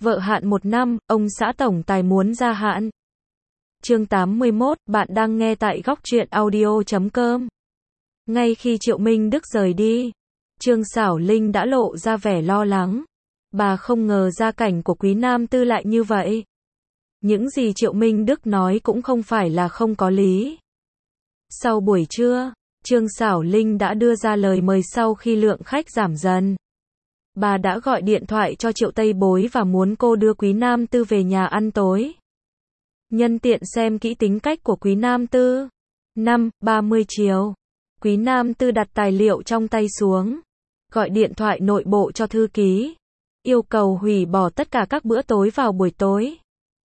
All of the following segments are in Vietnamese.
Vợ hạn 1 năm, ông xã tổng tài muốn gia hạn. Chương 81, bạn đang nghe tại góc truyện audio.com. Ngay khi Triệu Minh Đức rời đi, Trương Sảo Linh đã lộ ra vẻ lo lắng. Bà không ngờ gia cảnh của Quý Nam Tư lại như vậy. Những gì Triệu Minh Đức nói cũng không phải là không có lý. Sau buổi trưa, Trương Sảo Linh đã đưa ra lời mời sau khi lượng khách giảm dần. Bà đã gọi điện thoại cho Triệu Tây Bối và muốn cô đưa Quý Nam Tư về nhà ăn tối. Nhân tiện xem kỹ tính cách của Quý Nam Tư. 5:30 chiều, Quý Nam Tư đặt tài liệu trong tay xuống, gọi điện thoại nội bộ cho thư ký, yêu cầu hủy bỏ tất cả các bữa tối vào buổi tối.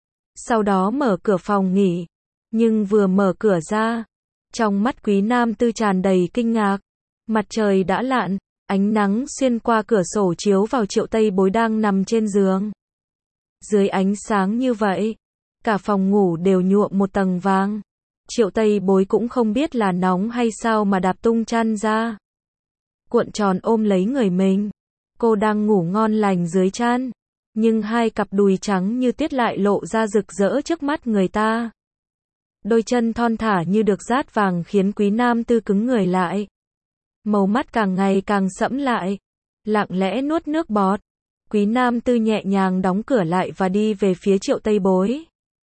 Sau đó mở cửa phòng nghỉ, nhưng vừa mở cửa ra, trong mắt Quý Nam Tư tràn đầy kinh ngạc. Mặt trời đã lặn, ánh nắng xuyên qua cửa sổ chiếu vào Triệu Tây Bối đang nằm trên giường. Dưới ánh sáng như vậy, cả phòng ngủ đều nhuộm một tầng vàng. Triệu Tây Bối cũng không biết là nóng hay sao mà đạp tung chăn ra, cuộn tròn ôm lấy người mình. Cô đang ngủ ngon lành dưới chăn, nhưng hai cặp đùi trắng như tuyết lại lộ ra rực rỡ trước mắt người ta. Đôi chân thon thả như được dát vàng khiến Quý Nam Tư cứng người lại. Màu mắt càng ngày càng sẫm lại, lặng lẽ nuốt nước bọt. Quý Nam Tư nhẹ nhàng đóng cửa lại và đi về phía Triệu Tây Bối.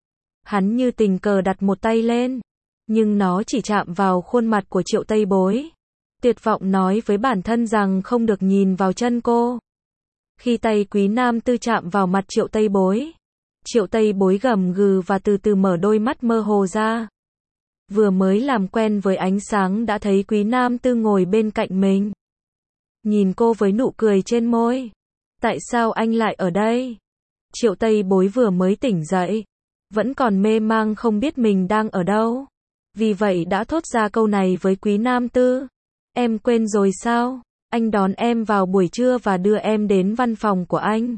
Hắn như tình cờ đặt một tay lên, nhưng nó chỉ chạm vào khuôn mặt của Triệu Tây Bối. Tuyệt vọng nói với bản thân rằng không được nhìn vào chân cô. Khi tay Quý Nam Tư chạm vào mặt Triệu Tây Bối, Triệu Tây Bối gầm gừ và từ từ mở đôi mắt mơ hồ ra. Vừa mới làm quen với ánh sáng đã thấy Quý Nam Tư ngồi bên cạnh mình, nhìn cô với nụ cười trên môi. Tại sao anh lại ở đây? Triệu Tây Bối vừa mới tỉnh dậy, vẫn còn mê mang không biết mình đang ở đâu. Vì vậy đã thốt ra câu này với Quý Nam Tư. Em quên rồi sao? Anh đón em vào buổi trưa và đưa em đến văn phòng của anh.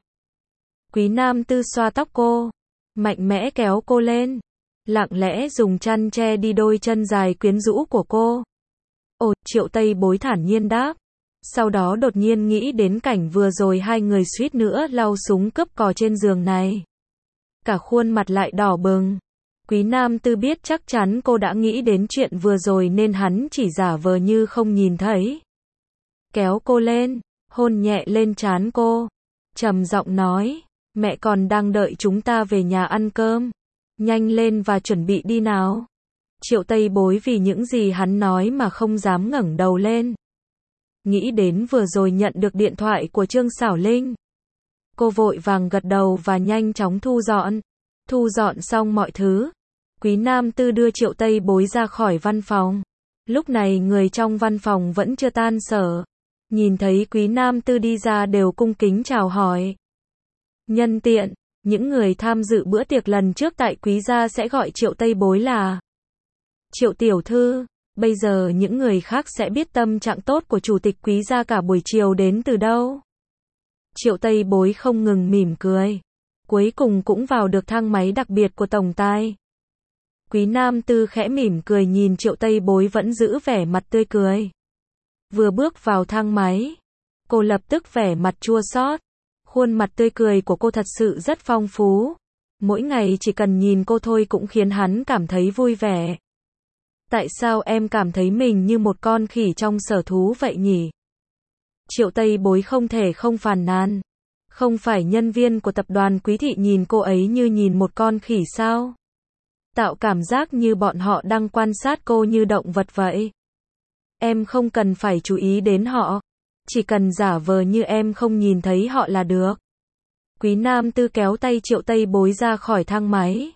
Quý Nam Tư xoa tóc cô, mạnh mẽ kéo cô lên, lặng lẽ dùng chăn che đi đôi chân dài quyến rũ của cô. Ồ, Triệu Tây Bối thản nhiên đáp. Sau đó đột nhiên nghĩ đến cảnh vừa rồi hai người suýt nữa lau súng cướp cò trên giường này. Cả khuôn mặt lại đỏ bừng. Quý Nam Tư biết chắc chắn cô đã nghĩ đến chuyện vừa rồi nên hắn chỉ giả vờ như không nhìn thấy. Kéo cô lên, hôn nhẹ lên trán cô, trầm giọng nói, mẹ còn đang đợi chúng ta về nhà ăn cơm. Nhanh lên và chuẩn bị đi nào. Triệu Tây Bối vì những gì hắn nói mà không dám ngẩng đầu lên. Nghĩ đến vừa rồi nhận được điện thoại của Trương Sảo Linh, cô vội vàng gật đầu và nhanh chóng thu dọn. Thu dọn xong mọi thứ, Quý Nam Tư đưa Triệu Tây Bối ra khỏi văn phòng. Lúc này người trong văn phòng vẫn chưa tan sở. Nhìn thấy Quý Nam Tư đi ra đều cung kính chào hỏi. Nhân tiện, những người tham dự bữa tiệc lần trước tại Quý gia sẽ gọi Triệu Tây Bối là Triệu tiểu thư. Bây giờ những người khác sẽ biết tâm trạng tốt của chủ tịch Quý gia cả buổi chiều đến từ đâu. Triệu Tây Bối không ngừng mỉm cười. Cuối cùng cũng vào được thang máy đặc biệt của tổng tài. Quý Nam Tư khẽ mỉm cười nhìn Triệu Tây Bối vẫn giữ vẻ mặt tươi cười. Vừa bước vào thang máy, cô lập tức vẻ mặt chua xót. Khuôn mặt tươi cười của cô thật sự rất phong phú. Mỗi ngày chỉ cần nhìn cô thôi cũng khiến hắn cảm thấy vui vẻ. Tại sao em cảm thấy mình như một con khỉ trong sở thú vậy nhỉ? Triệu Tây Bối không thể không phàn nàn. Không phải nhân viên của tập đoàn Quý thị nhìn cô ấy như nhìn một con khỉ sao? Tạo cảm giác như bọn họ đang quan sát cô như động vật vậy. Em không cần phải chú ý đến họ. Chỉ cần giả vờ như em không nhìn thấy họ là được. Quý Nam Tư kéo tay Triệu Tây Bối ra khỏi thang máy.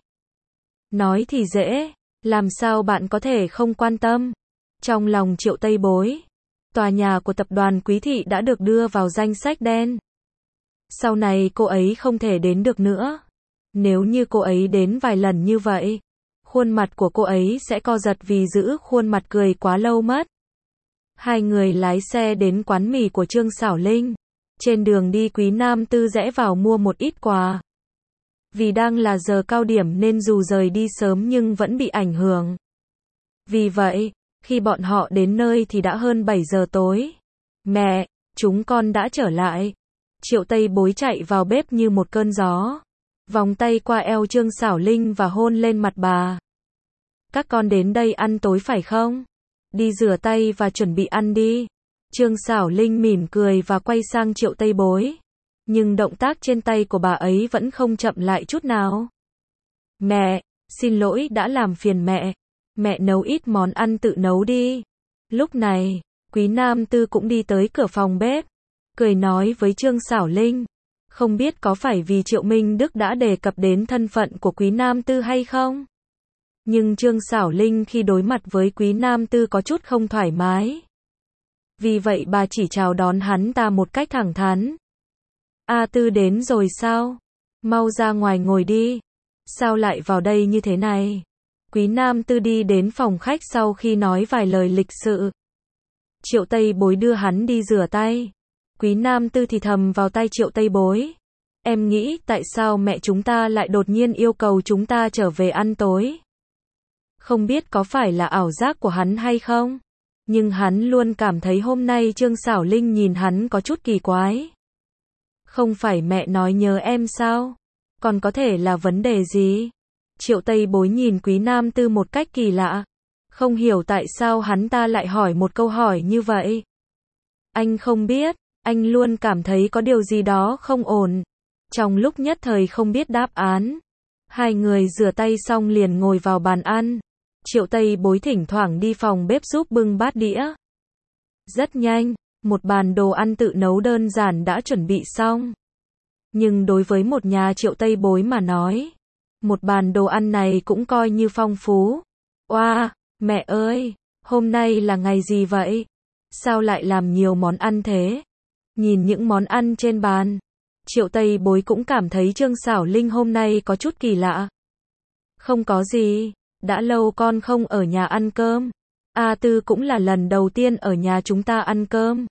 Nói thì dễ, làm sao bạn có thể không quan tâm? Trong lòng Triệu Tây Bối, tòa nhà của tập đoàn Quý thị đã được đưa vào danh sách đen. Sau này cô ấy không thể đến được nữa. Nếu như cô ấy đến vài lần như vậy, khuôn mặt của cô ấy sẽ co giật vì giữ khuôn mặt cười quá lâu mất. Hai người lái xe đến quán mì của Trương Sảo Linh. Trên đường đi Quý Nam Tư rẽ vào mua một ít quà. Vì đang là giờ cao điểm nên dù rời đi sớm nhưng vẫn bị ảnh hưởng. Vì vậy, khi bọn họ đến nơi thì đã hơn 7 giờ tối. Mẹ, chúng con đã trở lại. Triệu Tây Bối chạy vào bếp như một cơn gió, vòng tay qua eo Trương Sảo Linh và hôn lên mặt bà. Các con đến đây ăn tối phải không? Đi rửa tay và chuẩn bị ăn đi. Trương Sảo Linh mỉm cười và quay sang Triệu Tây Bối. Nhưng động tác trên tay của bà ấy vẫn không chậm lại chút nào. Mẹ, xin lỗi đã làm phiền mẹ. Mẹ nấu ít món ăn tự nấu đi. Lúc này, Quý Nam Tư cũng đi tới cửa phòng bếp, cười nói với Trương Sảo Linh. Không biết có phải vì Triệu Minh Đức đã đề cập đến thân phận của Quý Nam Tư hay không? Nhưng Trương Sảo Linh khi đối mặt với Quý Nam Tư có chút không thoải mái. Vì vậy bà chỉ chào đón hắn ta một cách thẳng thắn. A Tư đến rồi sao? Mau ra ngoài ngồi đi. Sao lại vào đây như thế này? Quý Nam Tư đi đến phòng khách sau khi nói vài lời lịch sự. Triệu Tây Bối đưa hắn đi rửa tay. Quý Nam Tư thì thầm vào tay Triệu Tây Bối. Em nghĩ tại sao mẹ chúng ta lại đột nhiên yêu cầu chúng ta trở về ăn tối? Không biết có phải là ảo giác của hắn hay không? Nhưng hắn luôn cảm thấy hôm nay Trương Sảo Linh nhìn hắn có chút kỳ quái. Không phải mẹ nói nhớ em sao? Còn có thể là vấn đề gì? Triệu Tây Bối nhìn Quý Nam Tư một cách kỳ lạ. Không hiểu tại sao hắn ta lại hỏi một câu hỏi như vậy. Anh không biết, anh luôn cảm thấy có điều gì đó không ổn. Trong lúc nhất thời không biết đáp án, hai người rửa tay xong liền ngồi vào bàn ăn. Triệu Tây Bối thỉnh thoảng đi phòng bếp giúp bưng bát đĩa. Rất nhanh, một bàn đồ ăn tự nấu đơn giản đã chuẩn bị xong. Nhưng đối với một nhà Triệu Tây Bối mà nói, một bàn đồ ăn này cũng coi như phong phú. Oa, mẹ ơi, hôm nay là ngày gì vậy? Sao lại làm nhiều món ăn thế? Nhìn những món ăn trên bàn, Triệu Tây Bối cũng cảm thấy Trương Sảo Linh hôm nay có chút kỳ lạ. Không có gì, đã lâu con không ở nhà ăn cơm. A Tư cũng là lần đầu tiên ở nhà chúng ta ăn cơm.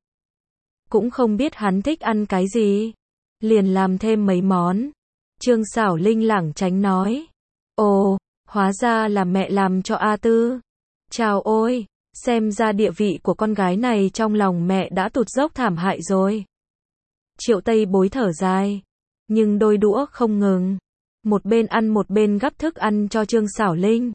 Cũng không biết hắn thích ăn cái gì. Liền làm thêm mấy món. Trương Sảo Linh lảng tránh nói. Ồ, hóa ra là mẹ làm cho A Tư. Chào ôi, xem ra địa vị của con gái này trong lòng mẹ đã tụt dốc thảm hại rồi. Triệu Tây Bối thở dài. Nhưng đôi đũa không ngừng. Một bên ăn một bên gắp thức ăn cho Trương Sảo Linh.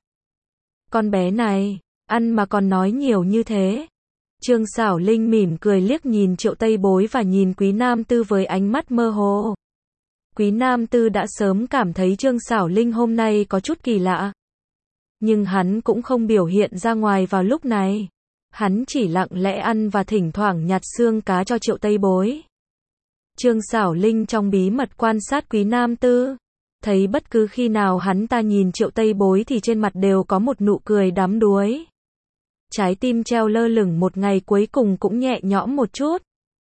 Con bé này, ăn mà còn nói nhiều như thế. Trương Sảo Linh mỉm cười liếc nhìn Triệu Tây Bối và nhìn Quý Nam Tư với ánh mắt mơ hồ. Quý Nam Tư đã sớm cảm thấy Trương Sảo Linh hôm nay có chút kỳ lạ. Nhưng hắn cũng không biểu hiện ra ngoài vào lúc này. Hắn chỉ lặng lẽ ăn và thỉnh thoảng nhặt xương cá cho Triệu Tây Bối. Trương Sảo Linh trong bí mật quan sát Quý Nam Tư. Thấy bất cứ khi nào hắn ta nhìn Triệu Tây Bối thì trên mặt đều có một nụ cười đắm đuối. Trái tim treo lơ lửng một ngày cuối cùng cũng nhẹ nhõm một chút.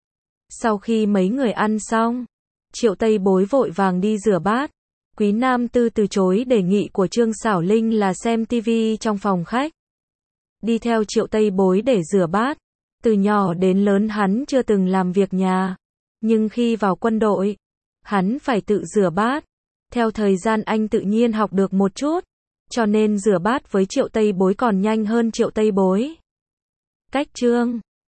Sau khi mấy người ăn xong, Triệu Tây Bối vội vàng đi rửa bát. Quý Nam Tư từ chối đề nghị của Trương Sảo Linh là xem tivi trong phòng khách. Đi theo Triệu Tây Bối để rửa bát. Từ nhỏ đến lớn hắn chưa từng làm việc nhà. Nhưng khi vào quân đội, hắn phải tự rửa bát. Theo thời gian anh tự nhiên học được một chút. Cho nên rửa bát với Triệu Tây Bối còn nhanh hơn Triệu Tây Bối. Cách chương